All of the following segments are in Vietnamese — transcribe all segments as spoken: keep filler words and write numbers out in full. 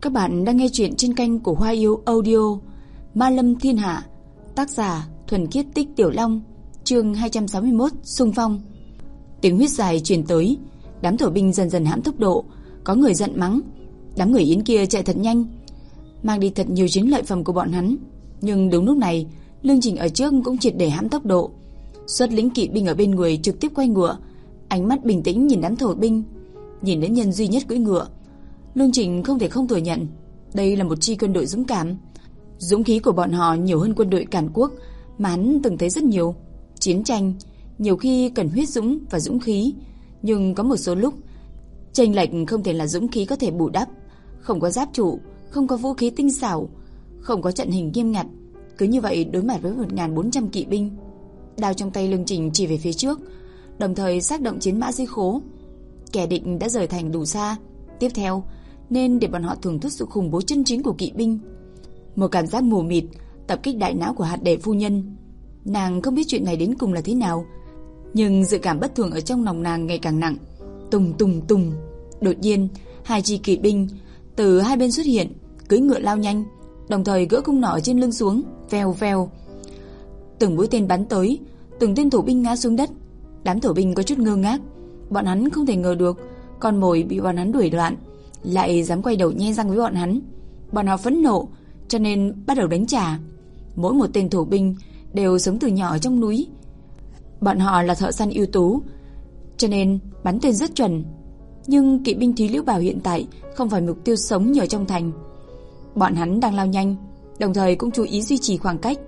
Các bạn đang nghe chuyện trên kênh của Hoa Yêu Audio. Ma Lâm Thiên Hạ, tác giả Thuần Khiết Tích Tiểu Long, chương hai trăm sáu mươi mốt, xung phong. Tiếng huýt dài truyền tới, đám thổ binh dần dần hãm tốc độ, có người giận mắng. Đám người Yến kia chạy thật nhanh, mang đi thật nhiều chiến lợi phẩm của bọn hắn. Nhưng đúng lúc này, Lương Trình ở trước cũng triệt để hãm tốc độ. Xuất lĩnh kỵ binh ở bên người trực tiếp quay ngựa, ánh mắt bình tĩnh nhìn đám thổ binh, nhìn đến nhân duy nhất cưỡi ngựa. Lương Trình không thể không thừa nhận, đây là một chi quân đội dũng cảm. Dũng khí của bọn họ nhiều hơn quân đội Càn Quốc mà hắn từng thấy rất nhiều. Chiến tranh nhiều khi cần huyết dũng và dũng khí, nhưng có một số lúc chênh lệch không thể là dũng khí có thể bù đắp. Không có giáp trụ, không có vũ khí tinh xảo, không có trận hình nghiêm ngặt, cứ như vậy đối mặt với một nghìn bốn trăm kỵ binh. Đao trong tay Lương Trình chỉ về phía trước, đồng thời xác động chiến mã dưới khố. Kẻ địch đã rời thành đủ xa, tiếp theo nên để bọn họ thưởng thức sự khủng bố chân chính của kỵ binh. Một cảm giác mù mịt tập kích đại não của hạt đệ phu nhân. Nàng không biết chuyện này đến cùng là thế nào, nhưng dự cảm bất thường ở trong lòng nàng ngày càng nặng. Tùng tùng tùng, đột nhiên hai chi kỵ binh từ hai bên xuất hiện, cưỡi ngựa lao nhanh, đồng thời gỡ cung nỏ ở trên lưng xuống, vèo vèo. Từng mũi tên bắn tới, từng tên thổ binh ngã xuống đất. Đám thổ binh có chút ngơ ngác, bọn hắn không thể ngờ được con mồi bị bọn hắn đuổi loạn lại dám quay đầu nhe răng với bọn hắn. Bọn họ phẫn nộ cho nên bắt đầu đánh trả. Mỗi một tên thổ binh đều sống từ nhỏ ở trong núi. Bọn họ là thợ săn ưu tú, cho nên bắn tên rất chuẩn. Nhưng kỵ binh Thúy Liễu Bảo hiện tại không phải mục tiêu sống như ở trong thành. Bọn hắn đang lao nhanh, đồng thời cũng chú ý duy trì khoảng cách.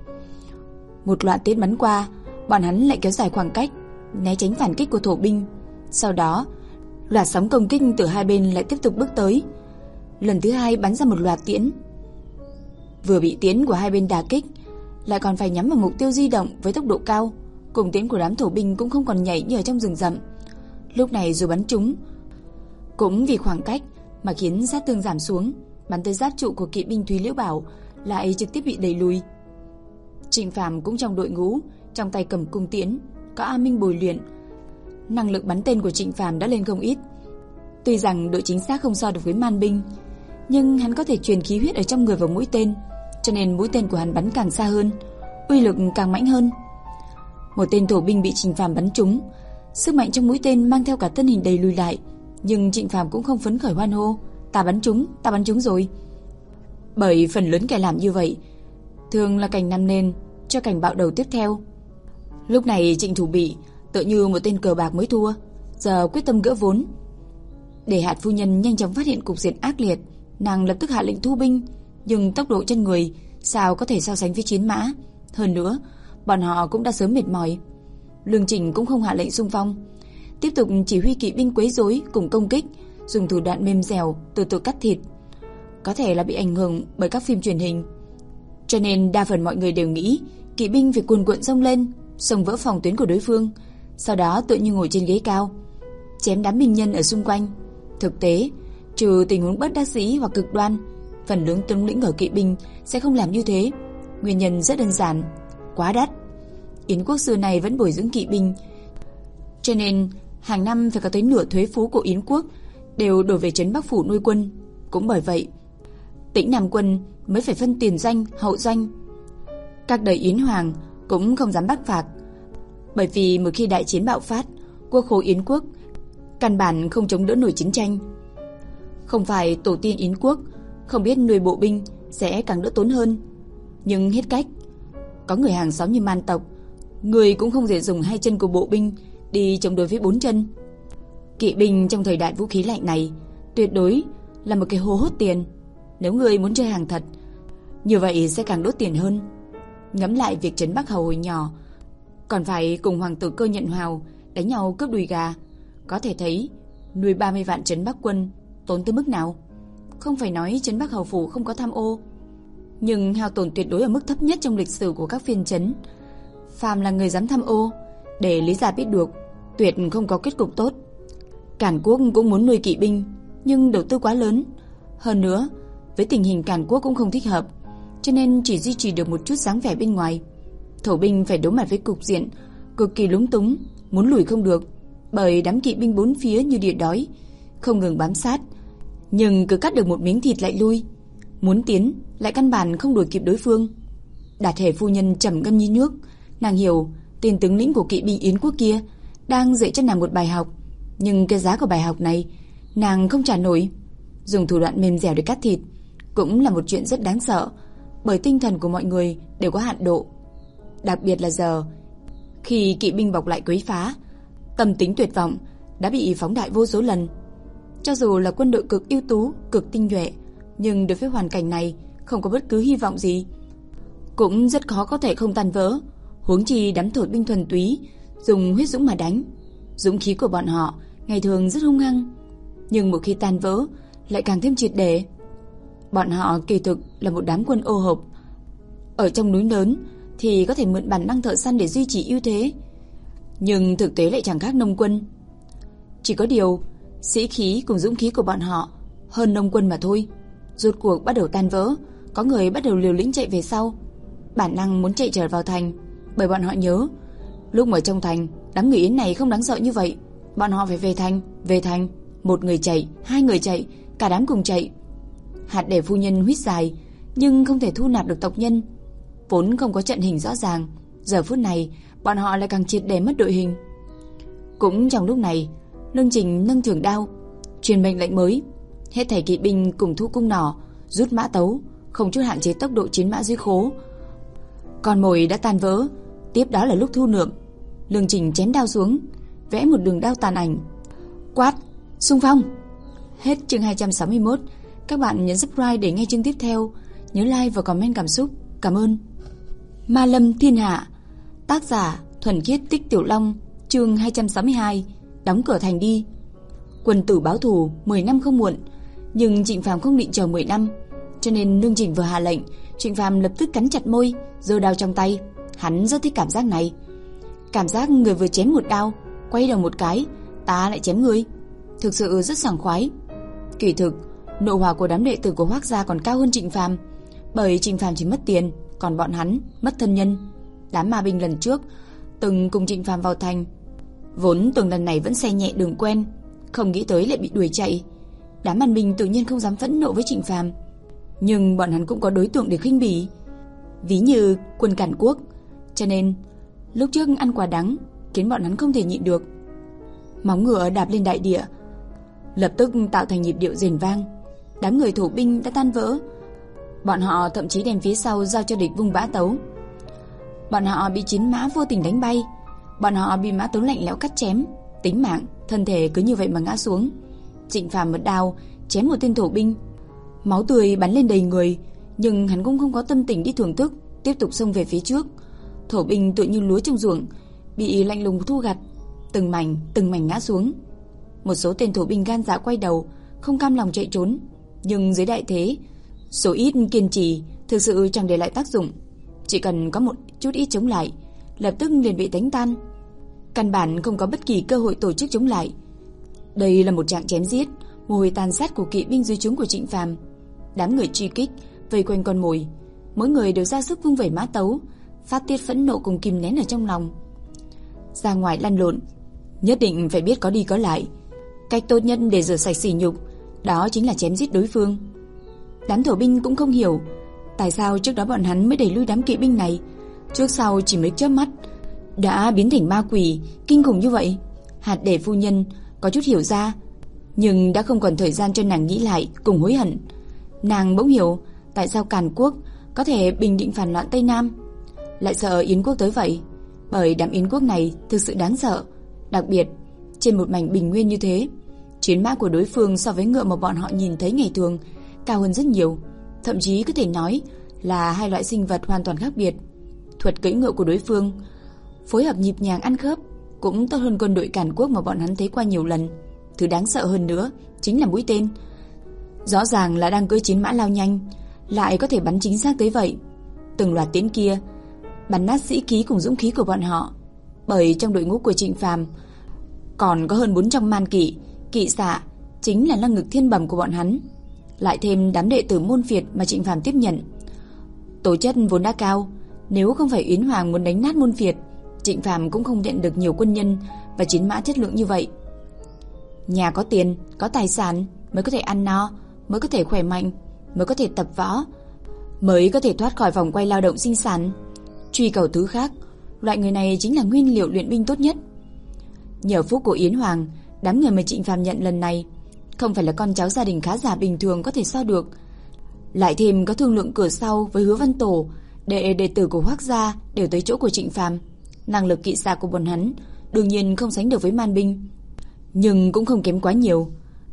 Một loạt tên bắn qua, bọn hắn lại kéo dài khoảng cách, né tránh phản kích của thổ binh. Sau đó, loạt sóng công kích từ hai bên lại tiếp tục bước tới. Lần thứ hai bắn ra một loạt tiễn. Vừa bị tiễn của hai bên đả kích, lại còn phải nhắm vào mục tiêu di động với tốc độ cao. Cùng tiễn của đám thổ binh cũng không còn nhảy như ở trong rừng rậm. Lúc này dù bắn trúng, cũng vì khoảng cách mà khiến sát thương giảm xuống. Bắn tới giáp trụ của kỵ binh Thúy Liễu Bảo lại trực tiếp bị đẩy lùi. Trịnh Phàm cũng trong đội ngũ, trong tay cầm cung tiễn, có A Minh bồi luyện. Năng lực bắn tên của Trịnh Phàm đã lên không ít. Tuy rằng độ chính xác không so được với man binh, nhưng hắn có thể truyền khí huyết ở trong người vào mũi tên, cho nên mũi tên của hắn bắn càng xa hơn, uy lực càng mãnh hơn. Một tên thổ binh bị Trịnh Phàm bắn trúng, sức mạnh trong mũi tên mang theo cả thân hình đầy lùi lại, nhưng Trịnh Phàm cũng không phấn khởi hoan hô, ta bắn trúng, ta bắn trúng rồi. Bởi phần lớn kẻ làm như vậy thường là cảnh nằm nền cho cảnh bạo đầu tiếp theo. Lúc này Trịnh Thủ Bị tựa như một tên cờ bạc mới thua, giờ quyết tâm gỡ vốn. Để hạt phu nhân nhanh chóng phát hiện cục diện ác liệt, nàng lập tức hạ lệnh thu binh, nhưng tốc độ chân người sao có thể so sánh với chiến mã. Hơn nữa, bọn họ cũng đã sớm mệt mỏi. Lương Trình cũng không hạ lệnh xung phong, tiếp tục chỉ huy kỵ binh quấy rối cùng công kích, dùng thủ đoạn mềm dẻo từ từ cắt thịt. Có thể là bị ảnh hưởng bởi các phim truyền hình, cho nên đa phần mọi người đều nghĩ kỵ binh phải cuồn cuộn xông lên, xông vỡ phòng tuyến của đối phương, sau đó tự như ngồi trên ghế cao, chém đám binh nhân ở xung quanh. Thực tế, trừ tình huống bất đắc dĩ hoặc cực đoan, phần lớn tướng lĩnh ở kỵ binh sẽ không làm như thế. Nguyên nhân rất đơn giản, quá đắt. Yến quốc xưa này vẫn bồi dưỡng kỵ binh, cho nên hàng năm phải có tới nửa thuế phú của Yến quốc đều đổ về trấn Bắc phủ nuôi quân. Cũng bởi vậy, Tĩnh Nam quân mới phải phân tiền doanh, hậu doanh. Các đời Yến hoàng cũng không dám bắc phạt, bởi vì một khi đại chiến bạo phát, quốc khố Yến quốc căn bản không chống đỡ nổi chiến tranh. Không phải tổ tiên Yến quốc không biết nuôi bộ binh sẽ càng đỡ tốn hơn, nhưng hết cách. Có người hàng xóm như Man tộc, người cũng không thể dùng hai chân của bộ binh đi chống đối với bốn chân. Kỵ binh trong thời đại vũ khí lạnh này tuyệt đối là một cái hố hút tiền. Nếu người muốn chơi hàng thật, như vậy sẽ càng đốt tiền hơn. Ngẫm lại việc trấn Bắc Hầu hồi nhỏ còn phải cùng hoàng tử Cơ Nhận Hào đánh nhau cướp đùi gà, có thể thấy nuôi ba mươi vạn trấn Bắc quân tốn tới mức nào. Không phải nói trấn Bắc Hầu phủ không có tham ô, nhưng hao tổn tuyệt đối ở mức thấp nhất trong lịch sử của các phiên trấn. Phàm là người dám tham ô, để Lý gia biết được, tuyệt không có kết cục tốt. Càn Quốc cũng muốn nuôi kỵ binh, nhưng đầu tư quá lớn. Hơn nữa, với tình hình Càn Quốc cũng không thích hợp, cho nên chỉ duy trì được một chút dáng vẻ bên ngoài. Thổ binh phải đối mặt với cục diện cực kỳ lúng túng, muốn lùi không được, bởi đám kỵ binh bốn phía như địa đói, không ngừng bám sát, nhưng cứ cắt được một miếng thịt lại lui, muốn tiến lại căn bản không đuổi kịp đối phương. Đạt Hề phu nhân trầm ngâm như nước, nàng hiểu tên tướng lĩnh của kỵ binh Yến quốc kia đang dạy cho nàng một bài học, nhưng cái giá của bài học này nàng không trả nổi. Dùng thủ đoạn mềm dẻo để cắt thịt cũng là một chuyện rất đáng sợ, bởi tinh thần của mọi người đều có hạn độ. Đặc biệt là giờ, khi kỵ binh bọc lại quấy phá, tâm tính tuyệt vọng đã bị phóng đại vô số lần. Cho dù là quân đội cực ưu tú, cực tinh nhuệ, nhưng đối với hoàn cảnh này không có bất cứ hy vọng gì, cũng rất khó có thể không tan vỡ. Huống chi đám thổ binh thuần túy, dùng huyết dũng mà đánh. Dũng khí của bọn họ ngày thường rất hung hăng, nhưng một khi tan vỡ lại càng thêm triệt để. Bọn họ kỳ thực là một đám quân ô hợp. Ở trong núi lớn thì có thể mượn bản năng thợ săn để duy trì ưu thế, nhưng thực tế lại chẳng khác nông quân. Chỉ có điều sĩ khí cùng dũng khí của bọn họ hơn nông quân mà thôi. Rốt cuộc bắt đầu tan vỡ, có người bắt đầu liều lĩnh chạy về sau, bản năng muốn chạy trở vào thành, bởi bọn họ nhớ lúc ở trong thành đám người Yến này không đáng sợ như vậy. Bọn họ phải về thành, về thành. Một người chạy, hai người chạy, cả đám cùng chạy. Hạt Để phu nhân huýt dài, nhưng không thể thu nạp được tộc nhân. Vốn không có trận hình rõ ràng, giờ phút này bọn họ lại càng triệt để mất đội hình. Cũng trong lúc này, Lương Trình nâng trường đao, truyền mệnh lệnh mới: hết thảy kỵ binh cùng thu cung nỏ, rút mã tấu, không chút hạn chế tốc độ chiến mã dưới khố. Con mồi đã tan vỡ, tiếp đó là lúc thu lượm. Lương Trình chém đao xuống, vẽ một đường đao tàn ảnh, quát: xung phong! Hết chương hai trăm sáu mươi mốt. Các bạn nhấn subscribe để nghe chương tiếp theo. Nhớ like và comment cảm xúc. Cảm ơn. Ma Lâm Thiên Hạ, tác giả Thuần Khiết Tích Tiểu Long, chương hai trăm sáu mươi hai. Đóng cửa thành đi. Quân tử báo thù mười năm không muộn, nhưng Trịnh Phàm không định chờ mười năm, cho nên Lương Trình vừa hạ lệnh, Trịnh Phàm lập tức cắn chặt môi, giơ đao trong tay. Hắn rất thích cảm giác này, cảm giác người vừa chém một đao, quay đầu một cái, ta lại chém người, thực sự rất sảng khoái. Kỳ thực, nộ hỏa của đám đệ tử của Hoắc gia còn cao hơn Trịnh Phàm, bởi Trịnh Phàm chỉ mất tiền, còn bọn hắn mất thân nhân. Đám ma binh lần trước từng cùng Trịnh Phàm vào thành, vốn tưởng lần này vẫn xe nhẹ đường quen, không nghĩ tới lại bị đuổi chạy. Đám man binh tự nhiên không dám phẫn nộ với Trịnh Phàm, nhưng bọn hắn cũng có đối tượng để khinh bỉ, ví như quân Càn Quốc, cho nên lúc trước ăn quả đắng khiến bọn hắn không thể nhịn được. Móng ngựa đạp lên đại địa, lập tức tạo thành nhịp điệu rền vang. Đám người thổ binh đã tan vỡ, bọn họ thậm chí đem phía sau giao cho địch vung bã tấu. Bọn họ bị chiến mã vô tình đánh bay, bọn họ bị mã tấu lạnh lẽo cắt chém, tính mạng, thân thể cứ như vậy mà ngã xuống. Trịnh Phàm một đao chém một tên thổ binh, máu tươi bắn lên đầy người, nhưng hắn cũng không có tâm tình đi thưởng thức, tiếp tục xông về phía trước. Thổ binh tựa như lúa trong ruộng, bị lạnh lùng thu gặt, từng mảnh từng mảnh ngã xuống. Một số tên thổ binh gan dạ quay đầu, không cam lòng chạy trốn, nhưng dưới đại thế, số ít kiên trì thực sự chẳng để lại tác dụng. Chỉ cần có một chút ít chống lại, lập tức liền bị đánh tan, căn bản không có bất kỳ cơ hội tổ chức chống lại. Đây là một trận chém giết, mùi hôi tàn sát của kỵ binh dưới trướng của Trịnh Phàm. Đám người truy kích vây quanh con mồi, mỗi người đều ra sức vung vẩy mã tấu, phát tiết phẫn nộ cùng kìm nén ở trong lòng. Ra ngoài lăn lộn, nhất định phải biết có đi có lại. Cách tốt nhất để rửa sạch sỉ nhục, đó chính là chém giết đối phương. Đám thổ binh cũng không hiểu tại sao trước đó bọn hắn mới đẩy lui đám kỵ binh này, trước sau chỉ mấy chớp mắt đã biến thành ma quỷ kinh khủng như vậy. Hạt Để phu nhân có chút hiểu ra, nhưng đã không còn thời gian cho nàng nghĩ lại cùng hối hận. Nàng bỗng hiểu tại sao Càn Quốc có thể bình định phản loạn Tây Nam, lại sợ Yến quốc tới vậy, bởi đám Yến quốc này thực sự đáng sợ. Đặc biệt trên một mảnh bình nguyên như thế, chiến mã của đối phương so với ngựa mà bọn họ nhìn thấy ngày thường cao hơn rất nhiều, thậm chí có thể nói là hai loại sinh vật hoàn toàn khác biệt. Thuật cưỡi ngựa của đối phương phối hợp nhịp nhàng ăn khớp cũng tốt hơn quân đội Càn Quốc mà bọn hắn thấy qua nhiều lần. Thứ đáng sợ hơn nữa chính là mũi tên. Rõ ràng là đang cưỡi chiến mã lao nhanh, lại có thể bắn chính xác tới vậy. Từng loạt tiễn kia bắn nát sĩ khí cùng dũng khí của bọn họ, bởi trong đội ngũ của Trịnh Phàm còn có hơn bốn trăm man kỵ, kỵ xạ chính là năng lực thiên bẩm của bọn hắn, lại thêm đám đệ tử môn phiệt mà Trịnh Phàm tiếp nhận. Tố chất vốn đã cao, nếu không phải Yến Hoàng muốn đánh nát môn phiệt, Trịnh Phàm cũng không nhận được nhiều quân nhân và chiến mã chất lượng như vậy. Nhà có tiền, có tài sản, mới có thể ăn no, mới có thể khỏe mạnh, mới có thể tập võ, mới có thể thoát khỏi vòng quay lao động sinh sản. Truy cầu thứ khác, loại người này chính là nguyên liệu luyện binh tốt nhất. Nhờ phúc của Yến Hoàng, đám người mà Trịnh Phàm nhận lần này không phải là con cháu gia đình khá giả bình thường có thể so được. Lại thêm có thương lượng cửa sau với Hứa Văn Tổ, để đệ tử của Hoắc gia đều tới chỗ của Trịnh Phàm. Năng lực kỵ xạ của bọn hắn đương nhiên không sánh được với man binh, nhưng cũng không kém quá nhiều.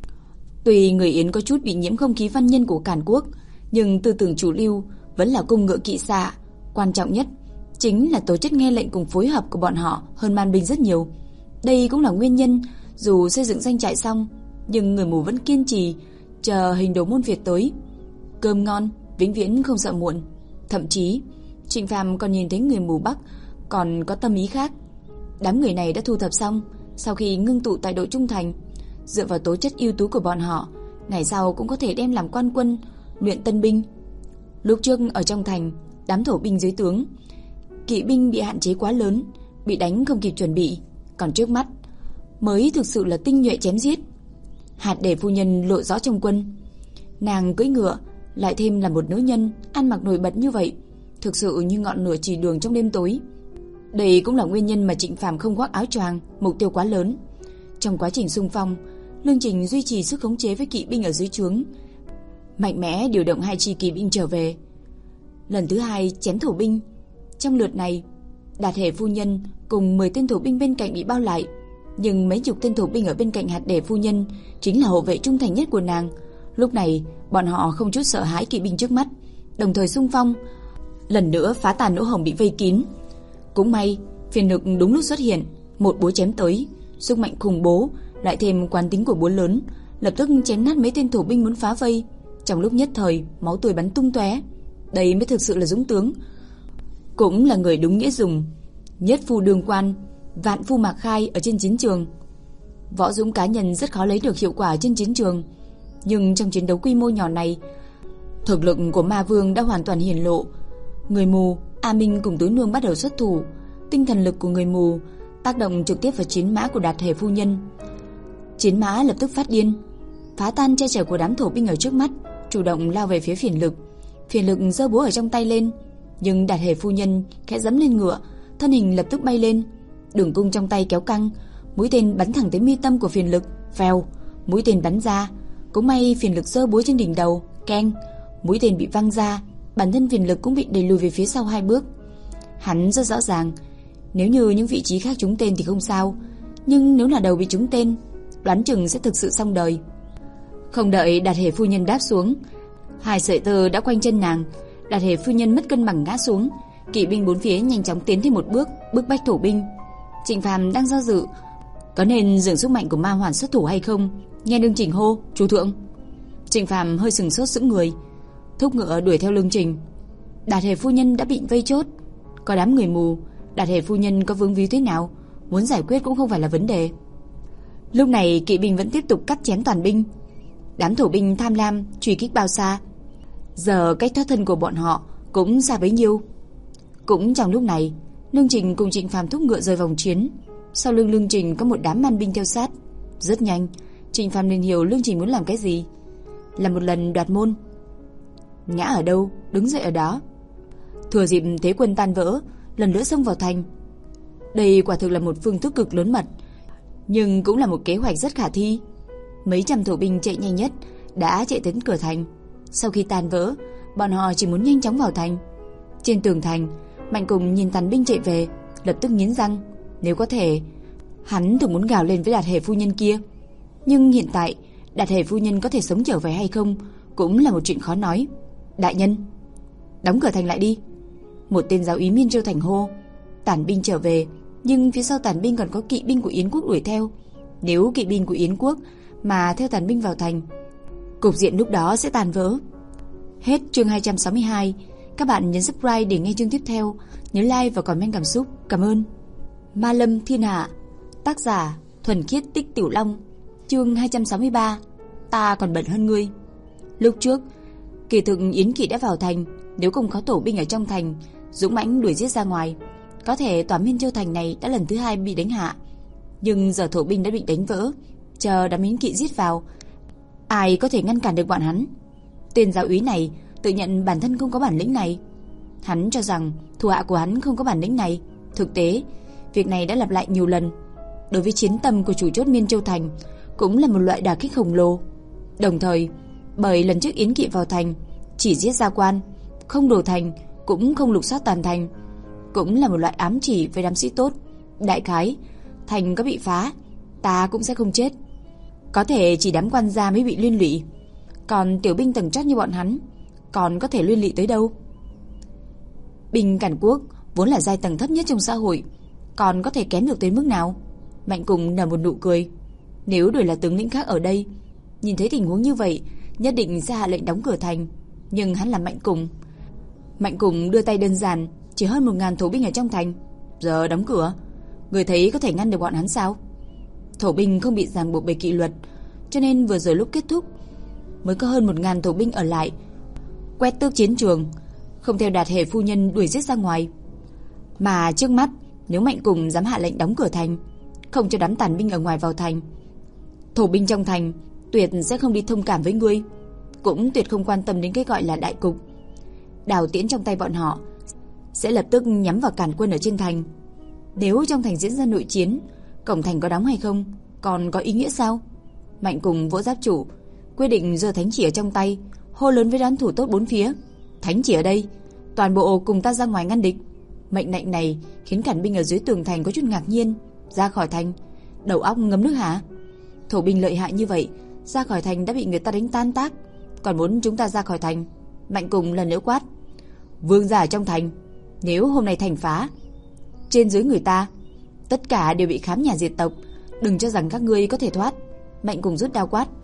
Tuy người Yến có chút bị nhiễm không khí văn nhân của Càn Quốc, nhưng tư tưởng chủ lưu vẫn là cung ngựa kỵ xạ. Quan trọng nhất chính là tố chất nghe lệnh cùng phối hợp của bọn họ hơn man binh rất nhiều. Đây cũng là nguyên nhân dù xây dựng doanh trại xong, nhưng người mù vẫn kiên trì chờ hình đồ môn Việt tới. Cơm ngon, vĩnh viễn không sợ muộn. Thậm chí Trịnh Phàm còn nhìn thấy người mù Bắc còn có tâm ý khác. Đám người này đã thu thập xong, sau khi ngưng tụ tại đội trung thành, dựa vào tố chất ưu tú của bọn họ, ngày sau cũng có thể đem làm quan quân, luyện tân binh. Lúc trước ở trong thành, đám thổ binh dưới tướng, kỵ binh bị hạn chế quá lớn, bị đánh không kịp chuẩn bị, còn trước mắt mới thực sự là tinh nhuệ chém giết. Hạt Đề phu nhân lộ rõ trong quân, nàng cưỡi ngựa, lại thêm là một nữ nhân ăn mặc nổi bật như vậy, thực sự như ngọn lửa chỉ đường trong đêm tối. Đây cũng là nguyên nhân mà Trịnh Phàm không khoác áo choàng, mục tiêu quá lớn. Trong quá trình xung phong, Lương Trình duy trì sức khống chế với kỵ binh ở dưới trướng, mạnh mẽ điều động hai chi kỵ binh trở về. Lần thứ hai chém thổ binh. Trong lượt này, Đạt Hề phu nhân cùng mười tên thổ binh bên cạnh bị bao lại, nhưng mấy chục tên thổ binh ở bên cạnh Hạt Đề phu nhân chính là hộ vệ trung thành nhất của nàng. Lúc này, bọn họ không chút sợ hãi kỵ binh trước mắt, đồng thời xung phong, lần nữa phá tan lỗ hổng bị vây kín. Cũng may, phiền lực đúng lúc xuất hiện, một búa chém tới, sức mạnh khủng bố, lại thêm quán tính của búa lớn, lập tức chém nát mấy tên thổ binh muốn phá vây. Trong lúc nhất thời, máu tươi bắn tung tóe. Đây mới thực sự là dũng tướng, cũng là người đúng nghĩa dùng. Nhất phu đương quan, vạn phu mạc khai ở trên chiến trường. Võ dũng cá nhân rất khó lấy được hiệu quả trên chiến trường, nhưng trong chiến đấu quy mô nhỏ này, thực lực của Ma Vương đã hoàn toàn hiển lộ. Người mù A Minh cùng Tứ Nương bắt đầu xuất thủ. Tinh thần lực của người mù tác động trực tiếp vào chiến mã của Đạt Hề phu nhân. Chiến mã lập tức phát điên, phá tan che chở của đám thổ binh ở trước mắt, chủ động lao về phía phiền lực. Phiền lực giơ búa ở trong tay lên, nhưng Đạt Hề phu nhân khẽ giẫm lên ngựa, thân hình lập tức bay lên, đường cung trong tay kéo căng, mũi tên bắn thẳng tới mi tâm của phiền lực. Vèo, mũi tên bắn ra. Cũng may phiền lực giơ búa trên đỉnh đầu, keng, mũi tên bị văng ra, bản thân phiền lực cũng bị đẩy lùi về phía sau hai bước. Hắn rất rõ ràng, nếu như những vị trí khác trúng tên thì không sao, nhưng nếu là đầu bị trúng tên, đoán chừng sẽ thực sự xong đời. Không đợi Đạt Hề phu nhân đáp xuống, hai sợi tơ đã quanh chân nàng. Đạt Hề phu nhân mất cân bằng ngã xuống. Kỵ binh bốn phía nhanh chóng tiến thêm một bước, bức bách thổ binh. Trịnh Phàm đang do dự có nên dừng sức mạnh của ma hoàn xuất thủ hay không. Nghe Lương Trình hô chủ thượng, Trịnh Phàm hơi sừng sốt sững người, thúc ngựa đuổi theo Lương Trình. Đạt Hề phu nhân đã bị vây chốt, có đám người mù, Đạt Hề phu nhân có vướng víu thế nào, muốn giải quyết cũng không phải là vấn đề. Lúc này kỵ binh vẫn tiếp tục cắt chém toàn binh. Đám thổ binh tham lam truy kích bao xa, giờ cách thoát thân của bọn họ cũng xa bấy nhiêu. Cũng trong lúc này, Lương Trình cùng Trịnh Phàm thúc ngựa rời vòng chiến. Sau lưng Lương Trình có một đám man binh theo sát. Rất nhanh, Trịnh Phàm liền hiểu Lương Trình muốn làm cái gì. Là một lần đoạt môn. Ngã ở đâu, đứng dậy ở đó. Thừa dịp thế quân tan vỡ, lần nữa xông vào thành. Đây quả thực là một phương thức cực lớn mật, nhưng cũng là một kế hoạch rất khả thi. Mấy trăm thổ binh chạy nhanh nhất đã chạy đến cửa thành. Sau khi tan vỡ, bọn họ chỉ muốn nhanh chóng vào thành. Trên tường thành, Mạnh Cùng nhìn tàn binh chạy về, lập tức nghiến răng. Nếu có thể, hắn thường muốn gào lên với Đạt Hề phu nhân kia. Nhưng hiện tại, Đạt Hề phu nhân có thể sống trở về hay không cũng là một chuyện khó nói. Đại nhân, đóng cửa thành lại đi. Một tên giáo úy Miên Châu thành hô. Tàn binh trở về, nhưng phía sau tàn binh còn có kỵ binh của Yến quốc đuổi theo. Nếu kỵ binh của Yến quốc mà theo tàn binh vào thành, cục diện lúc đó sẽ tàn vỡ. Hết chương hai trăm sáu mươi hai. Các bạn nhấn subscribe để nghe chương tiếp theo. Nhớ like và comment cảm xúc. Cảm ơn. Ma Lâm Thiên Hạ. Tác giả Thuần Khiết Tích Tiểu Long. Chương hai trăm sáu mươi ba. Ta còn bận hơn ngươi. Lúc trước, kỳ thực Yến kỵ đã vào thành, nếu không có tổ binh ở trong thành dũng mãnh đuổi giết ra ngoài, có thể tòa Miên Châu thành này đã lần thứ hai bị đánh hạ. Nhưng giờ thổ binh đã bị đánh vỡ, chờ đám Yến kỵ giết vào, Ai có thể ngăn cản được bọn hắn? Tên giáo úy này tự nhận bản thân không có bản lĩnh này. Hắn cho rằng thủ hạ của hắn không có bản lĩnh này. Thực tế, việc này đã lặp lại nhiều lần. Đối với chiến tâm của chủ chốt Miên Châu Thành cũng là một loại đả kích khổng lồ. Đồng thời, bởi lần trước Yến Kỵ vào thành chỉ giết gia quan, không đổ thành, cũng không lục soát toàn thành, cũng là một loại ám chỉ với đám sĩ tốt. Đại khái, thành có bị phá, ta cũng sẽ không chết. Có thể chỉ đám quan gia mới bị liên lụy, còn tiểu binh tầng chót như bọn hắn còn có thể liên lụy tới đâu? Binh cản quốc vốn là giai tầng thấp nhất trong xã hội, còn có thể kém được tới mức nào? Mạnh Cùng nở một nụ cười. Nếu đổi là tướng lĩnh khác ở đây, nhìn thấy tình huống như vậy, nhất định sẽ hạ lệnh đóng cửa thành. Nhưng hắn là Mạnh Cùng. Mạnh Cùng đưa tay đơn giản, chỉ hơn một ngàn thổ binh ở trong thành. Giờ đóng cửa, người thấy có thể ngăn được bọn hắn sao? Thổ binh không bị ràng buộc bởi kỷ luật, cho nên vừa rồi lúc kết thúc mới có hơn một ngàn thổ binh ở lại, quét tước chiến trường, không theo Đạt Hề phu nhân đuổi giết ra ngoài. Mà trước mắt, nếu Mạnh Cùng dám hạ lệnh đóng cửa thành, không cho đám tàn binh ở ngoài vào thành, thổ binh trong thành tuyệt sẽ không đi thông cảm với ngươi, cũng tuyệt không quan tâm đến cái gọi là đại cục. Đào tiễn trong tay bọn họ sẽ lập tức nhắm vào cản quân ở trên thành. Nếu trong thành diễn ra nội chiến, cổng thành có đóng hay không còn có ý nghĩa sao? Mạnh Cùng vỗ giáp trụ, quyết định giơ thánh chỉ ở trong tay, hô lớn với đám thủ tốt bốn phía: thánh chỉ ở đây, toàn bộ cùng ta ra ngoài ngăn địch. Mệnh lệnh này khiến cản binh ở dưới tường thành có chút ngạc nhiên. Ra khỏi thành, đầu óc ngấm nước hả? Thổ binh lợi hại như vậy, ra khỏi thành đã bị người ta đánh tan tác, còn muốn chúng ta ra khỏi thành? Mạnh Cùng lần nữa quát: vương gia ở trong thành, nếu hôm nay thành phá, trên dưới người ta tất cả đều bị khám nhà diệt tộc, đừng cho rằng các ngươi có thể thoát. Mạnh Cùng rút đao quát: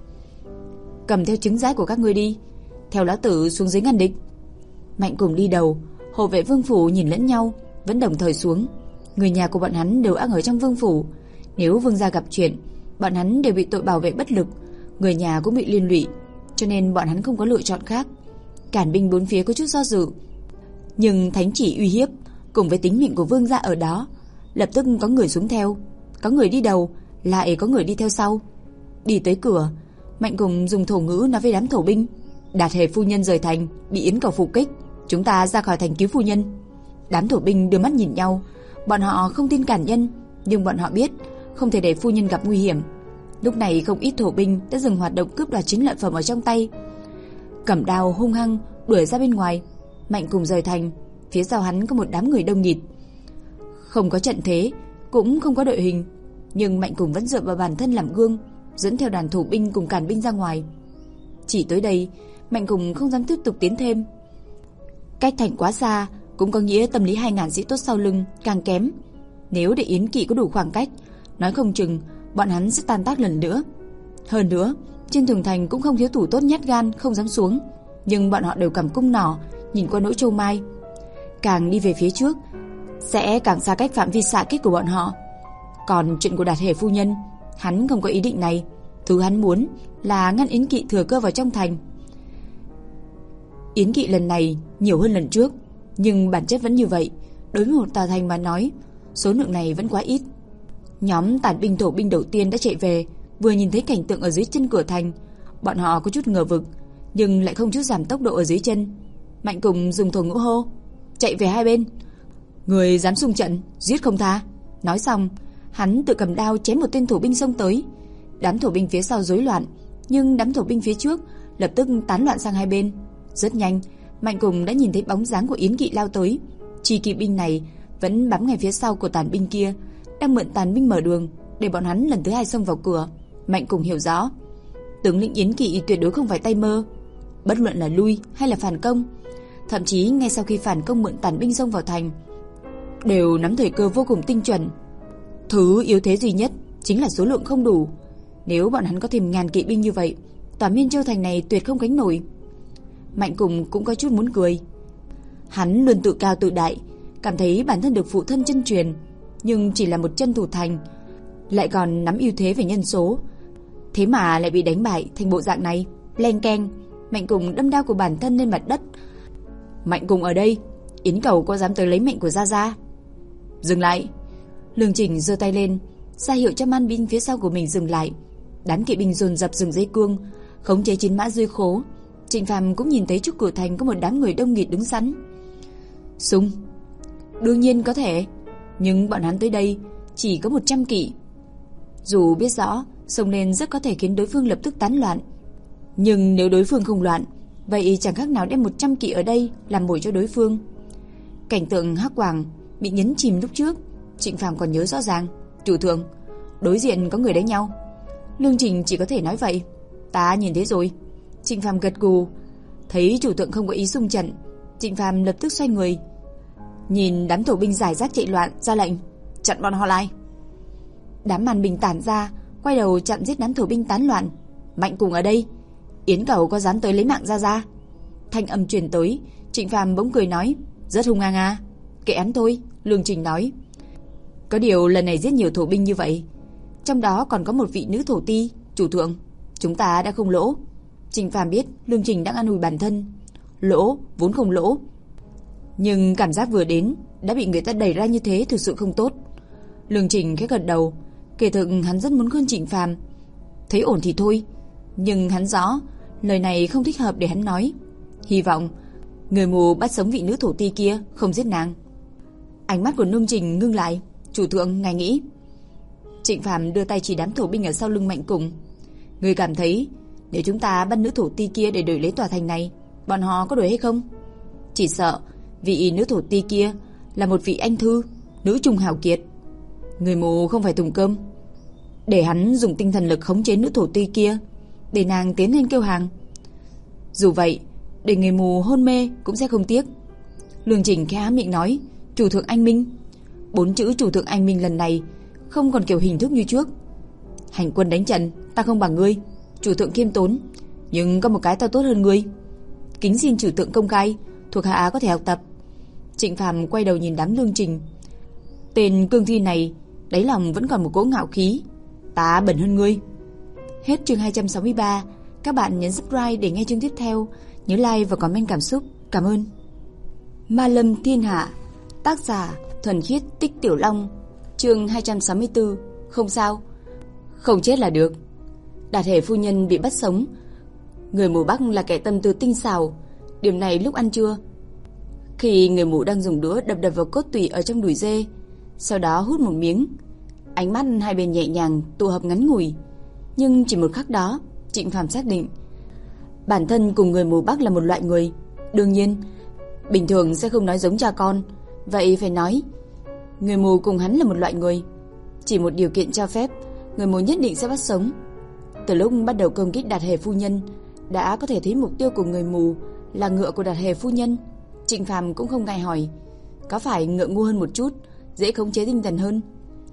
cầm theo chứng giái của các ngươi đi, theo lão tử xuống dưới ngăn địch. Mạnh Cùng đi đầu, hộ vệ vương phủ nhìn lẫn nhau, vẫn đồng thời xuống. Người nhà của bọn hắn đều ăn ở trong vương phủ, nếu vương gia gặp chuyện, bọn hắn đều bị tội bảo vệ bất lực, người nhà cũng bị liên lụy, cho nên bọn hắn không có lựa chọn khác. Cản binh bốn phía có chút do dự, nhưng thánh chỉ uy hiếp cùng với tính mệnh của vương gia ở đó, lập tức có người xuống theo, có người đi đầu, lại có người đi theo sau. Đi tới cửa, Mạnh Cùng dùng thổ ngữ nói với đám thổ binh: Đạt Hề phu nhân rời thành, bị Yến Cầu phục kích, chúng ta ra khỏi thành cứu phu nhân. Đám thổ binh đưa mắt nhìn nhau, bọn họ không tin cản nhân, nhưng bọn họ biết không thể để phu nhân gặp nguy hiểm. Lúc này không ít thổ binh đã dừng hoạt động cướp đoạt chính lợi phẩm ở trong tay, cầm đao hung hăng đuổi ra bên ngoài. Mạnh Cùng rời thành, phía sau hắn có một đám người đông nghịt, không có trận thế, cũng không có đội hình, nhưng Mạnh Cùng vẫn dựa vào bản thân làm gương, dẫn theo đoàn thổ binh cùng cản binh ra ngoài. Chỉ tới đây, Mạnh Cùng không dám tiếp tục tiến thêm. Cách thành quá xa, cũng có nghĩa tâm lý hai ngàn sĩ tốt sau lưng càng kém. Nếu để Yến Kỵ có đủ khoảng cách, nói không chừng bọn hắn sẽ tan tác lần nữa. Hơn nữa, trên tường thành cũng không thiếu thủ tốt nhát gan không dám xuống, nhưng bọn họ đều cầm cung nỏ nhìn qua nỗi châu mai. Càng đi về phía trước, sẽ càng xa cách phạm vi xạ kích của bọn họ. Còn chuyện của Đạt Hề phu nhân, hắn không có ý định này. Thứ hắn muốn là ngăn Yến Kỵ thừa cơ vào trong thành. Yến Kỵ lần này nhiều hơn lần trước, nhưng bản chất vẫn như vậy. Đối với một tòa thành mà nói, số lượng này vẫn quá ít. Nhóm tàn binh thổ binh đầu tiên đã chạy về, vừa nhìn thấy cảnh tượng ở dưới chân cửa thành, bọn họ có chút ngờ vực, nhưng lại không chút giảm tốc độ ở dưới chân. Mạnh Cùng dùng thổ ngữ hô: chạy về hai bên, người dám xung trận, giết không tha. Nói xong, hắn tự cầm đao chém một tên thổ binh xông tới. Đám thổ binh phía sau rối loạn, nhưng đám thổ binh phía trước lập tức tán loạn sang hai bên. Rất nhanh, Mạnh Cùng đã nhìn thấy bóng dáng của Yến Kỵ lao tới. Chi kỵ binh này vẫn bám ngay phía sau của tàn binh kia, đang mượn tàn binh mở đường để bọn hắn lần thứ hai xông vào cửa. Mạnh Cùng hiểu rõ, tướng lĩnh Yến Kỵ tuyệt đối không phải tay mơ. Bất luận là lui hay là phản công, thậm chí ngay sau khi phản công mượn tàn binh xông vào thành, đều nắm thời cơ vô cùng tinh chuẩn. Thứ yếu thế duy nhất chính là số lượng không đủ. Nếu bọn hắn có thêm ngàn kỵ binh như vậy, toàn Miên Châu thành này tuyệt không gánh nổi. Mạnh Cùng cũng có chút muốn cười. Hắn luôn tự cao tự đại, cảm thấy bản thân được phụ thân chân truyền, nhưng chỉ là một chân thủ thành, lại còn nắm ưu thế về nhân số, thế mà lại bị đánh bại thành bộ dạng này. Leng keng, Mạnh Cùng đâm đao của bản thân lên mặt đất. Mạnh Cùng ở đây, Yến Cầu có dám tới lấy mệnh của Gia Gia? Dừng lại. Lương Trình giơ tay lên, ra hiệu cho man binh phía sau của mình dừng lại. Đám kỵ binh dồn dập dừng dây cương, khống chế chiến mã dưới khố. Trịnh Phàm cũng nhìn thấy trước cửa thành có một đám người đông nghịt đứng sẵn. Súng? Đương nhiên có thể, nhưng bọn hắn tới đây chỉ có một trăm kỵ. Dù biết rõ xông lên rất có thể khiến đối phương lập tức tán loạn, nhưng nếu đối phương không loạn, vậy chẳng khác nào đem một trăm kỵ ở đây làm mồi cho đối phương. Cảnh tượng Hắc Quảng bị nhấn chìm lúc trước, Trịnh Phàm còn nhớ rõ ràng. Chủ thượng, đối diện có người đánh nhau. Lương Trình chỉ có thể nói vậy. Ta nhìn thấy rồi. Trịnh Phàm gật gù. Thấy chủ thượng không có ý xung trận, Trịnh Phàm lập tức xoay người, nhìn đám thổ binh giải rác chạy loạn, ra lệnh chặn bọn họ lại. Đám màn binh tản ra, quay đầu chặn giết đám thổ binh tán loạn. Mạnh cùng ở đây, Yến Cẩu có dám tới lấy mạng ra ra? Thanh âm truyền tới. Trịnh Phàm bỗng cười nói, rất hung ngang à. Kệ hắn thôi. Lương Trình nói, có điều lần này giết nhiều thổ binh như vậy, trong đó còn có một vị nữ thổ ti. Chủ thượng, chúng ta đã không lỗ. Trịnh Phàm biết Lương Trình đang an ủi bản thân. Lỗ vốn không lỗ, nhưng cảm giác vừa đến đã bị người ta đẩy ra như thế thực sự không tốt. Lương Trình khẽ gật đầu. Kể thực hắn rất muốn khuyên Trịnh Phàm, thấy ổn thì thôi, nhưng hắn rõ lời này không thích hợp để hắn nói. Hy vọng người mù bắt sống vị nữ thổ ti kia, không giết nàng. Ánh mắt của Lương Trình ngưng lại. Chủ thượng, ngài nghĩ? Trịnh Phàm đưa tay chỉ đám thổ binh ở sau lưng Mạnh Cùng. Người cảm thấy nếu chúng ta bắt nữ thổ ti kia để đổi lấy tòa thành này, bọn họ có đổi hay không? Chỉ sợ vị nữ thổ ti kia là một vị anh thư, nữ trung hào kiệt. Người mù không phải thùng cơm, để hắn dùng tinh thần lực khống chế nữ thổ ti kia, để nàng tiến lên kêu hàng. Dù vậy, để người mù hôn mê cũng sẽ không tiếc. Lương Trình khẽ há miệng nói, chủ thượng anh minh. Bốn chữ chủ thượng anh minh lần này không còn kiểu hình thức như trước. Hành quân đánh trận, ta không bằng ngươi. Chủ thượng khiêm tốn, nhưng có một cái ta tốt hơn ngươi. Kính xin chủ thượng công khai, thuộc hạ có thể học tập. Trịnh Phàm quay đầu nhìn đám Lương Trình. Tên cương thi này đáy lòng vẫn còn một cỗ ngạo khí. Ta bẩn hơn ngươi. Hết chương hai trăm sáu mươi ba. Các bạn nhấn subscribe để nghe chương tiếp theo. Nhớ like và comment cảm xúc. Cảm ơn. Ma Lâm Thiên Hạ. Tác giả Thuần Khiết Tích Tiểu Long. Chương hai trăm sáu mươi tư. Không sao, không chết là được. Đạt Hề phu nhân bị bắt sống. Người mù Bắc là kẻ tâm tư tinh xảo. Điểm này lúc ăn trưa, khi người mù đang dùng đũa đập đập vào cốt tủy ở trong đùi dê, sau đó hút một miếng, ánh mắt hai bên nhẹ nhàng tụ hợp ngắn ngủi. Nhưng chỉ một khắc đó, Trịnh Phàm xác định bản thân cùng người mù Bắc là một loại người. Đương nhiên, bình thường sẽ không nói giống cha con, vậy phải nói người mù cùng hắn là một loại người. Chỉ một điều kiện cho phép, người mù nhất định sẽ bắt sống. Từ lúc bắt đầu công kích Đạt Hề phu nhân, đã có thể thấy mục tiêu của người mù là ngựa của Đạt Hề phu nhân. Trịnh Phàm cũng không ngại hỏi, có phải ngựa ngu hơn một chút, dễ khống chế tinh thần hơn?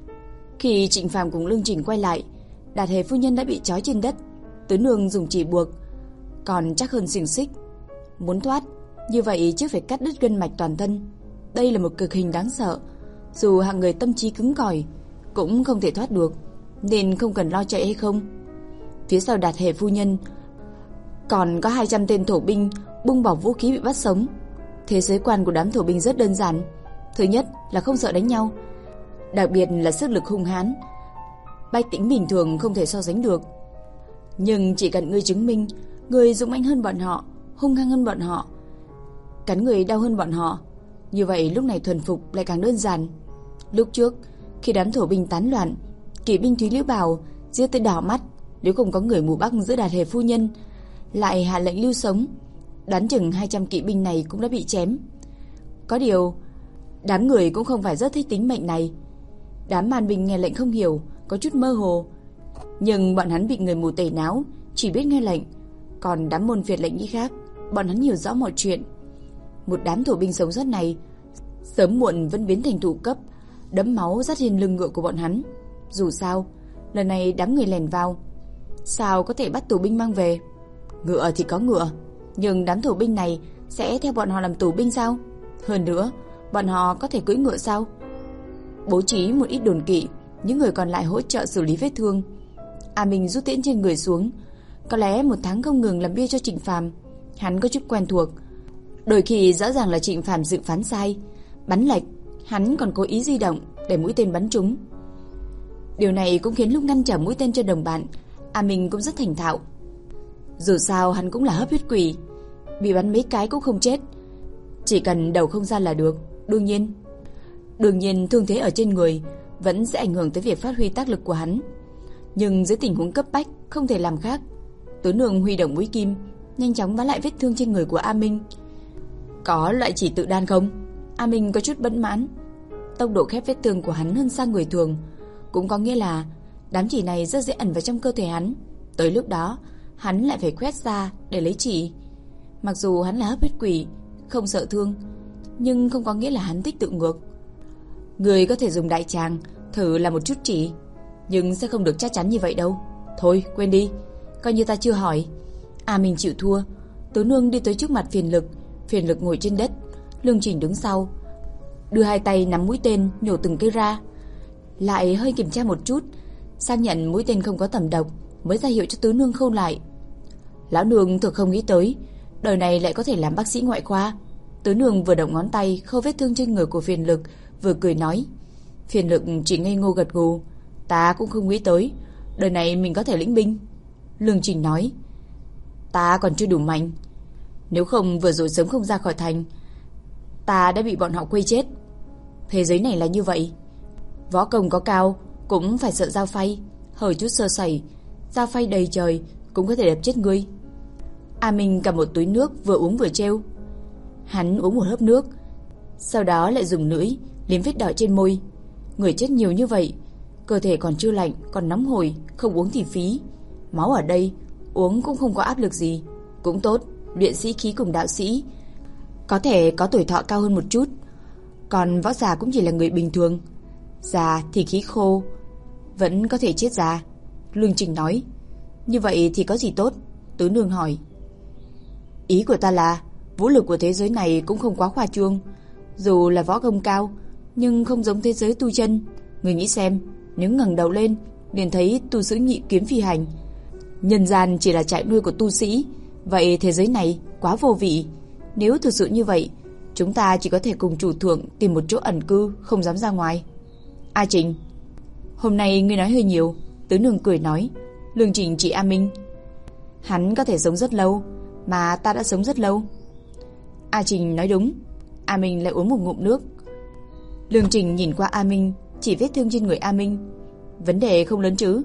Khi Trịnh Phàm cùng Lương Trình quay lại, Đạt Hề phu nhân đã bị trói trên đất. Tứ nương dùng chỉ buộc còn chắc hơn xiềng xích. Muốn thoát như vậy chứ phải cắt đứt gân mạch toàn thân. Đây là một cực hình đáng sợ. Dù hạng người tâm trí cứng cỏi cũng không thể thoát được, nên không cần lo chạy hay không. Phía sau Đạt Hề phu nhân còn có hai trăm tên thổ binh bung bỏ vũ khí bị bắt sống. Thế giới quan của đám thổ binh rất đơn giản. Thứ nhất là không sợ đánh nhau, đặc biệt là sức lực hung hãn, bách tính bình thường không thể so sánh được. Nhưng chỉ cần ngươi chứng minh ngươi dũng mãnh hơn bọn họ, hung hăng hơn bọn họ, cắn người đau hơn bọn họ, như vậy lúc này thuần phục lại càng đơn giản. Lúc trước khi đám thổ binh tán loạn, kỵ binh Thúy Liễu Bảo giết tới đỏ mắt, nếu không có người mù Bắc giữa Đạt Hề phu nhân lại hạ lệnh lưu sống, đoán chừng hai trăm kỵ binh này cũng đã bị chém. Có điều đám người cũng không phải rất thích tính mệnh này. Đám màn binh nghe lệnh không hiểu, có chút mơ hồ, nhưng bọn hắn bị người mù tẩy não, chỉ biết nghe lệnh. Còn đám môn phiệt lệnh nghĩ khác, bọn hắn hiểu rõ mọi chuyện. Một đám thổ binh sống sót này sớm muộn vẫn biến thành thủ cấp, đẫm máu dắt trên lưng ngựa của bọn hắn. Dù sao lần này đám người lèn vào, sao có thể bắt tù binh mang về? Ngựa thì có ngựa, nhưng đám thổ binh này sẽ theo bọn họ làm tù binh sao? Hơn nữa, bọn họ có thể cưỡi ngựa sao? Bố trí một ít đồn kỵ, những người còn lại hỗ trợ xử lý vết thương. A Minh rút tiễn trên người xuống. Có lẽ một tháng không ngừng làm bia cho Trịnh Phàm, hắn có chút quen thuộc. Đôi khi rõ ràng là Trịnh Phàm dự phán sai, bắn lệch, hắn còn cố ý di động để mũi tên bắn trúng. Điều này cũng khiến lúc ngăn trở mũi tên cho đồng bạn, A Minh cũng rất thành thạo. Dù sao hắn cũng là hấp huyết quỷ, bị bắn mấy cái cũng không chết, chỉ cần đầu không ra là được. Đương nhiên, đương nhiên thương thế ở trên người vẫn sẽ ảnh hưởng tới việc phát huy tác lực của hắn. Nhưng dưới tình huống cấp bách không thể làm khác. Tứ Nương huy động mũi kim, nhanh chóng bắn lại vết thương trên người của A Minh. Có loại chỉ tự đan không? A Minh có chút bất mãn. Tốc độ khép vết thương của hắn hơn xa người thường, cũng có nghĩa là đám chỉ này rất dễ ẩn vào trong cơ thể hắn. Tới lúc đó hắn lại phải quét ra để lấy chỉ. Mặc dù hắn là hấp huyết quỷ, không sợ thương, nhưng không có nghĩa là hắn thích tự ngược. Người có thể dùng đại tràng thử là một chút chỉ, nhưng sẽ không được chắc chắn như vậy đâu. Thôi quên đi, coi như ta chưa hỏi. À mình chịu thua. Tứ Nương đi tới trước mặt Phiền Lực. Phiền Lực ngồi trên đất, Lương Trình đứng sau, đưa hai tay nắm mũi tên nhổ từng cây ra, lại hơi kiểm tra một chút, xác nhận mũi tên không có tẩm độc, mới ra hiệu cho Tứ Nương khâu lại. Lão nương thực không nghĩ tới đời này lại có thể làm bác sĩ ngoại khoa. Tứ Nương vừa động ngón tay khâu vết thương trên người của Phiền Lực, vừa cười nói. Phiền Lực chỉ ngây ngô gật gù. Ta cũng không nghĩ tới đời này mình có thể lĩnh binh. Lương Trình nói. Ta còn chưa đủ mạnh, nếu không vừa rồi sớm không ra khỏi thành, ta đã bị bọn họ quây chết. Thế giới này là như vậy, võ công có cao cũng phải sợ dao phay, hơi chút sơ sẩy, dao phay đầy trời cũng có thể đập chết ngươi. A Minh cầm một túi nước vừa uống vừa trêu. Hắn uống một hớp nước, sau đó lại dùng lưỡi liếm vết đỏ trên môi. Người chết nhiều như vậy, cơ thể còn chưa lạnh, còn nóng hổi, không uống thì phí. Máu ở đây uống cũng không có áp lực gì, cũng tốt. Luyện sĩ khí cùng đạo sĩ có thể có tuổi thọ cao hơn một chút, còn võ giả cũng chỉ là người bình thường, già thì khí khô, vẫn có thể chết già. Lương Trình nói. Như vậy thì có gì tốt? Tứ Nương hỏi. Ý của ta là vũ lực của thế giới này cũng không quá khoa trương, dù là võ công cao nhưng không giống thế giới tu chân. Người nghĩ xem, nếu ngẩng đầu lên liền thấy tu sĩ nhị kiếm phi hành, nhân gian chỉ là trại nuôi của tu sĩ, vậy thế giới này quá vô vị. Nếu thực sự như vậy, chúng ta chỉ có thể cùng chủ thượng tìm một chỗ ẩn cư, không dám ra ngoài. A Trình, hôm nay ngươi nói hơi nhiều. Tứ Nương cười nói. Lương Trình chỉ A Minh. Hắn có thể sống rất lâu, mà ta đã sống rất lâu. A Trình nói đúng. A Minh lại uống một ngụm nước. Lương Trình nhìn qua A Minh, chỉ vết thương trên người A Minh. Vấn đề không lớn chứ?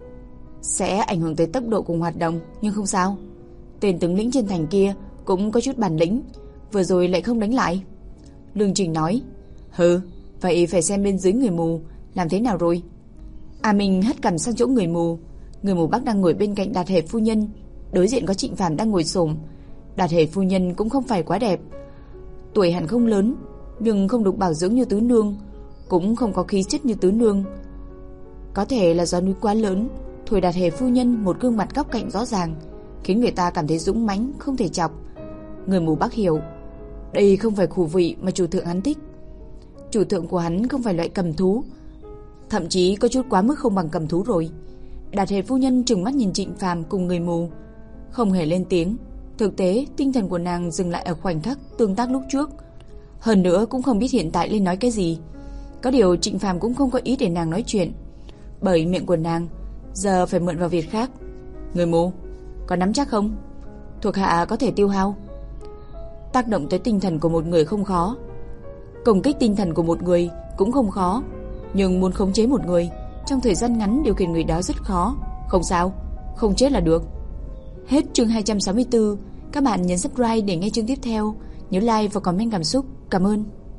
Sẽ ảnh hưởng tới tốc độ cùng hoạt động, nhưng không sao. Tên tướng lĩnh trên thành kia cũng có chút bản lĩnh, vừa rồi lại không đánh lại. Lương Trình nói. Hừ, vậy phải xem bên dưới người mù làm thế nào rồi. A Minh hất cằm sang chỗ người mù. Người mù Bắc đang ngồi bên cạnh Đạt Hề phu nhân, đối diện có Trịnh Phàm đang ngồi xổm. Đạt Hề phu nhân cũng không phải quá đẹp, tuổi hẳn không lớn, nhưng không được bảo dưỡng như Tứ Nương, cũng không có khí chất như Tứ Nương. Có thể là do núi quá lớn, thổi Đạt Hề phu nhân một gương mặt góc cạnh rõ ràng, khiến người ta cảm thấy dũng mãnh không thể chọc. Người mù Bắc hiểu, đây không phải khẩu vị mà chủ thượng hắn thích. Chủ thượng của hắn không phải loại cầm thú, thậm chí có chút quá mức không bằng cầm thú rồi. Đạt Hề phu nhân trừng mắt nhìn Trịnh Phàm cùng người mù, không hề lên tiếng. Thực tế tinh thần của nàng dừng lại ở khoảnh khắc tương tác lúc trước, hơn nữa cũng không biết hiện tại lên nói cái gì. Có điều Trịnh Phàm cũng không có ý để nàng nói chuyện, bởi miệng của nàng giờ phải mượn vào việc khác. Người mù, có nắm chắc không? Thuộc hạ có thể tiêu hao. Tác động tới tinh thần của một người không khó, công kích tinh thần của một người cũng không khó, nhưng muốn khống chế một người trong thời gian ngắn điều khiển người đó rất khó. Không sao, không chết là được. Hết chương hai trăm sáu mươi tư. Các bạn nhấn subscribe để nghe chương tiếp theo. Nhớ like và comment cảm xúc. Cảm ơn.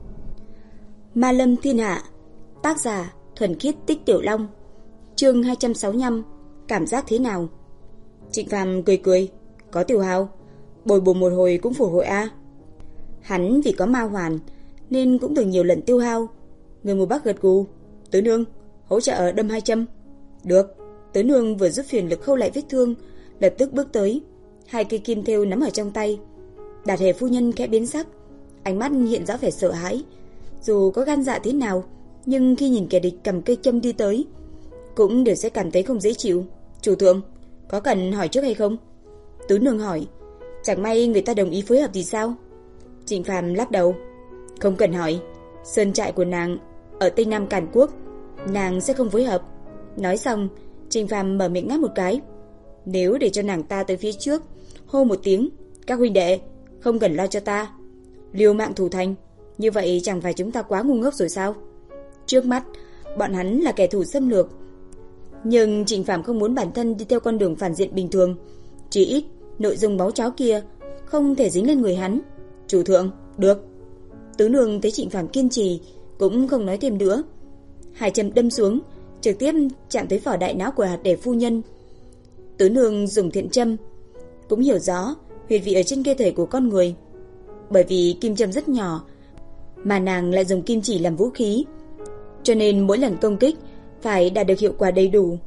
Ma Lâm Thiên Hạ. Tác giả Thuần Khiết Tích Tiểu Long. Chương hai trăm sáu mươi lăm. Cảm giác thế nào? Trịnh Phàm cười cười. Có tiêu hao, bồi bổ một hồi cũng phù hồi a. Hắn vì có ma hoàn nên cũng từng nhiều lần tiêu hao. Người mù Bắc gật gù. Tứ Nương, hỗ trợ đâm hai châm. Được. Tứ Nương vừa giúp Phiền Lực khâu lại vết thương, lập tức bước tới, hai cây kim thêu nắm ở trong tay. Đạt Hề phu nhân khẽ biến sắc, ánh mắt hiện rõ vẻ sợ hãi. Dù có gan dạ thế nào, nhưng khi nhìn kẻ địch cầm cây châm đi tới, cũng đều sẽ cảm thấy không dễ chịu. Chủ thượng, có cần hỏi trước hay không? Tứ Nương hỏi. Chẳng may người ta đồng ý phối hợp thì sao? Trịnh Phàm lắc đầu. Không cần hỏi, sơn trại của nàng ở Tây Nam Càn Quốc, nàng sẽ không phối hợp. Nói xong, Trịnh Phàm mở miệng ngáp một cái. Nếu để cho nàng ta tới phía trước, hô một tiếng, các huynh đệ, không cần lo cho ta, liều mạng thủ thành, như vậy chẳng phải chúng ta quá ngu ngốc rồi sao? Trước mắt, bọn hắn là kẻ thù xâm lược, nhưng Trịnh Phàm không muốn bản thân đi theo con đường phản diện bình thường, chỉ ít nội dung máu cháo kia không thể dính lên người hắn. Chủ thượng, được. Tứ nương thấy Trịnh Phàm kiên trì, cũng không nói thêm nữa. Hai châm đâm xuống, trực tiếp chạm tới vỏ đại não của hạt đẻ phu nhân. Tứ nương dùng thiện châm, cũng hiểu rõ huyệt vị ở trên cơ thể của con người. Bởi vì kim châm rất nhỏ, mà nàng lại dùng kim chỉ làm vũ khí, cho nên mỗi lần công kích phải đạt được hiệu quả đầy đủ.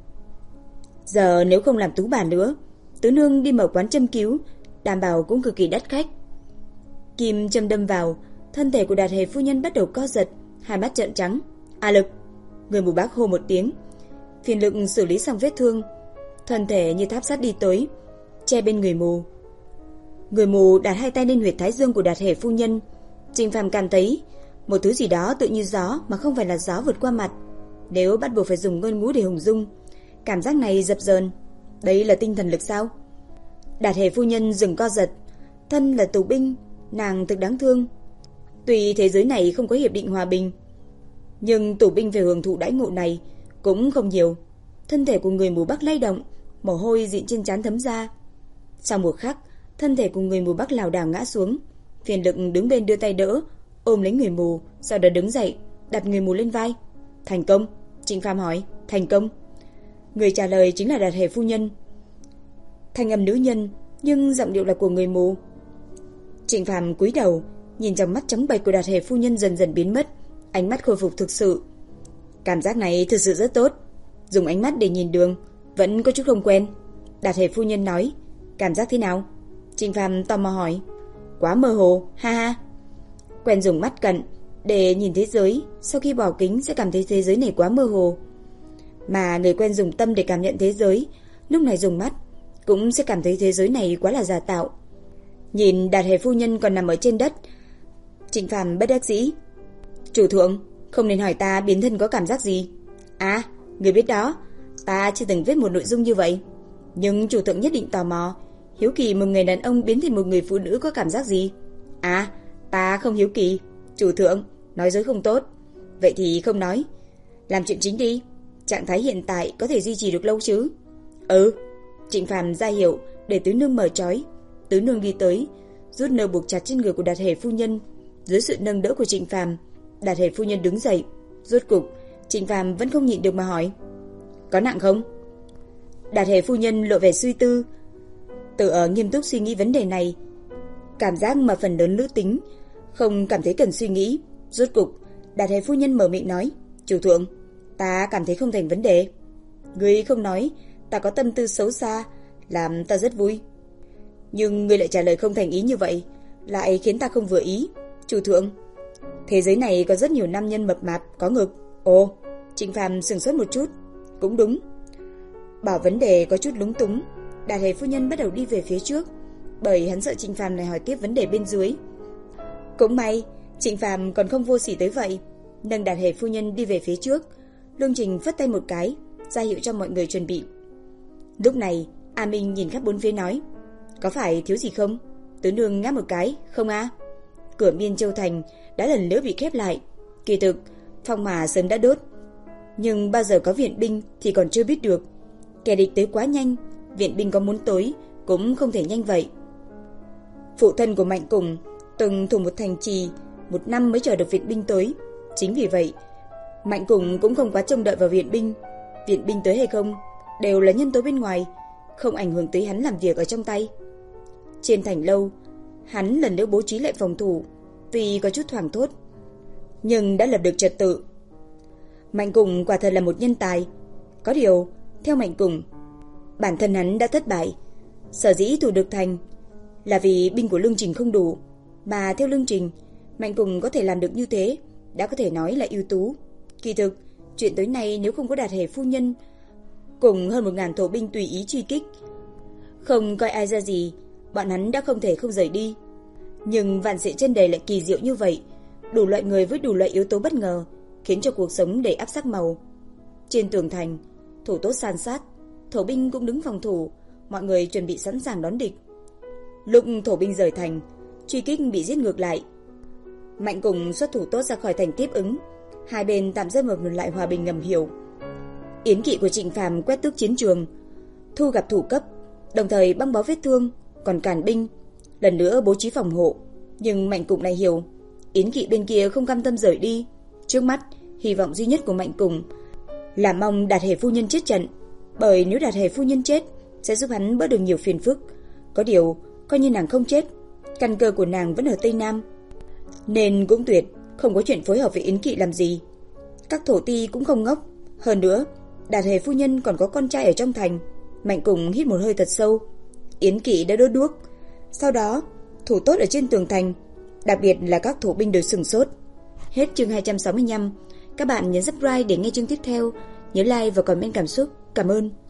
Giờ nếu không làm tú bà nữa, tứ nương đi mở quán châm cứu, đảm bảo cũng cực kỳ đắt khách. Kim châm đâm vào, thân thể của Đạt Hề phu nhân bắt đầu co giật, hai mắt trợn trắng. A Lực, người mù bác hô một tiếng, phiền lực xử lý xong vết thương, thân thể như tháp sắt đi tới, che bên người mù. Người mù đặt hai tay lên huyệt thái dương của Đạt Hề phu nhân. Trịnh Phàm cảm thấy một thứ gì đó tự như gió mà không phải là gió vượt qua mặt. Nếu bắt buộc phải dùng ngôn ngữ để hình dung, cảm giác này dập dờn. Đấy là tinh thần lực sao? Đạt Hề phu nhân dừng co giật. Thân là tù binh, nàng thực đáng thương. Tuy thế giới này không có hiệp định hòa bình, nhưng tù binh về hưởng thụ đãi ngộ này cũng không nhiều. Thân thể của người mù Bắc lay động, mồ hôi dịn trên trán thấm ra. Sau một khắc, thân thể của người mù Bắc lảo đảo ngã xuống. Phiền lực đứng bên đưa tay đỡ, ôm lấy người mù, sau đó đứng dậy, đặt người mù lên vai. Thành công? Trịnh Phàm hỏi. Thành công. Người trả lời chính là Đạt Hề phu nhân. Thanh âm nữ nhân, nhưng giọng điệu là của người mù. Trịnh Phàm cúi đầu, nhìn trong mắt trắng bệch của Đạt Hề phu nhân dần dần biến mất, ánh mắt khôi phục thực sự. Cảm giác này thực sự rất tốt. Dùng ánh mắt để nhìn đường, vẫn có chút không quen. Đạt Hề phu nhân nói. Cảm giác thế nào? Trịnh Phàm tò mò hỏi. Quá mơ hồ, ha ha. Quen dùng mắt cận để nhìn thế giới, sau khi bỏ kính sẽ cảm thấy thế giới này quá mơ hồ. Mà người quen dùng tâm để cảm nhận thế giới, lúc này dùng mắt cũng sẽ cảm thấy thế giới này quá là giả tạo. Nhìn Đạt Hề phu nhân còn nằm ở trên đất, Trịnh Phàm bất đắc dĩ. Chủ thượng, không nên hỏi ta biến thân có cảm giác gì. À, người biết đó, ta chưa từng viết một nội dung như vậy. Nhưng chủ thượng nhất định tò mò, hiếu kỳ một người đàn ông biến thành một người phụ nữ có cảm giác gì. À, ta không hiếu kỳ. Chủ thượng, nói dối không tốt. Vậy thì không nói. Làm chuyện chính đi. Trạng thái hiện tại có thể duy trì được lâu chứ? Ừ. Trịnh Phàm ra hiệu để tứ nương mở trói. Tứ nương đi tới, rút nơ buộc chặt trên người của Đạt Hề phu nhân. Dưới sự nâng đỡ của Trịnh Phàm, Đạt Hề phu nhân đứng dậy. Rốt cục, Trịnh Phàm vẫn không nhịn được mà hỏi. Có nặng không? Đạt Hề phu nhân lộ vẻ suy tư, tự ở nghiêm túc suy nghĩ vấn đề này. Cảm giác mà phần lớn nữ tính không cảm thấy cần suy nghĩ. Rốt cục, Đạt Hề phu nhân mở miệng nói. Chủ thượng, ta cảm thấy không thành vấn đề. Ngươi không nói, ta có tâm tư xấu xa, làm ta rất vui. Nhưng ngươi lại trả lời không thành ý như vậy, lại khiến ta không vừa ý. Chủ thượng, thế giới này có rất nhiều nam nhân mập mạp, có ngực. Ồ, Trịnh Phàm sửng sốt một chút. Cũng đúng. Bảo vấn đề có chút lúng túng, Đạt Hề phu nhân bắt đầu đi về phía trước, bởi hắn sợ Trịnh Phàm này hỏi tiếp vấn đề bên dưới. Cũng may, Trịnh Phàm còn không vô sỉ tới vậy, nâng Đạt Hề phu nhân đi về phía trước. Lương Trình phất tay một cái, ra hiệu cho mọi người chuẩn bị. Lúc này, A Minh nhìn khắp bốn phía nói. Có phải thiếu gì không? Tứ nương ngáp một cái. Không a. Cửa Miên Châu Thành đã lần nữa bị khép lại. Kỳ thực, phong hỏa sớm đã đốt, nhưng bao giờ có viện binh thì còn chưa biết được. Kẻ địch tới quá nhanh, viện binh có muốn tới cũng không thể nhanh vậy. Phụ thân của Mạnh Cùng từng thủ một thành trì, một năm mới chờ được viện binh tới. Chính vì vậy, Mạnh Cùng cũng không quá trông đợi vào viện binh. Viện binh tới hay không đều là nhân tố bên ngoài, không ảnh hưởng tới hắn làm việc ở trong tay. Trên thành lâu, hắn lần nữa bố trí lại phòng thủ, tuy có chút thoảng thốt, nhưng đã lập được trật tự. Mạnh Cùng quả thật là một nhân tài. Có điều, theo Mạnh Cùng, bản thân hắn đã thất bại. Sở dĩ thủ được thành là vì binh của Lương Trình không đủ, mà theo Lương Trình, Mạnh Cùng có thể làm được như thế đã có thể nói là ưu tú. Kỳ thực, chuyện tối nay nếu không có Đạt Hề phu nhân cùng hơn một ngàn thổ binh tùy ý truy kích, không coi ai ra gì, bọn hắn đã không thể không rời đi. Nhưng vạn sự trên đời lại kỳ diệu như vậy, đủ loại người với đủ loại yếu tố bất ngờ, khiến cho cuộc sống đầy áp sắc màu. Trên tường thành, thủ tốt san sát, thổ binh cũng đứng phòng thủ, mọi người chuẩn bị sẵn sàng đón địch. Lúc thổ binh rời thành, truy kích bị giết ngược lại. Mạnh Cùng xuất thủ tốt ra khỏi thành tiếp ứng, hai bên tạm rơi một lại hòa bình ngầm hiểu. Yến kỵ của Trịnh Phàm quét tước chiến trường, thu gặp thủ cấp, đồng thời băng bó vết thương, còn càn binh, lần nữa bố trí phòng hộ. Nhưng Mạnh Cùng này hiểu, Yến kỵ bên kia không cam tâm rời đi. Trước mắt, hy vọng duy nhất của Mạnh Cùng là mong Đạt Hề phu nhân chết trận, bởi nếu Đạt Hề phu nhân chết sẽ giúp hắn bớt được nhiều phiền phức. Có điều, coi như nàng không chết, căn cơ của nàng vẫn ở Tây Nam, nên cũng tuyệt không có chuyện phối hợp với Yến kỵ làm gì. Các thổ ti cũng không ngốc. Hơn nữa, Đạt Hề phu nhân còn có con trai ở trong thành. Mạnh Cùng hít một hơi thật sâu. Yến kỵ đã đốt đuốc, sau đó thủ tốt ở trên tường thành, đặc biệt là các thổ binh đều sửng sốt. Hết chương hai trăm sáu mươi lăm. Các bạn nhấn subscribe để nghe chương tiếp theo. Nhớ like và comment cảm xúc. Cảm ơn.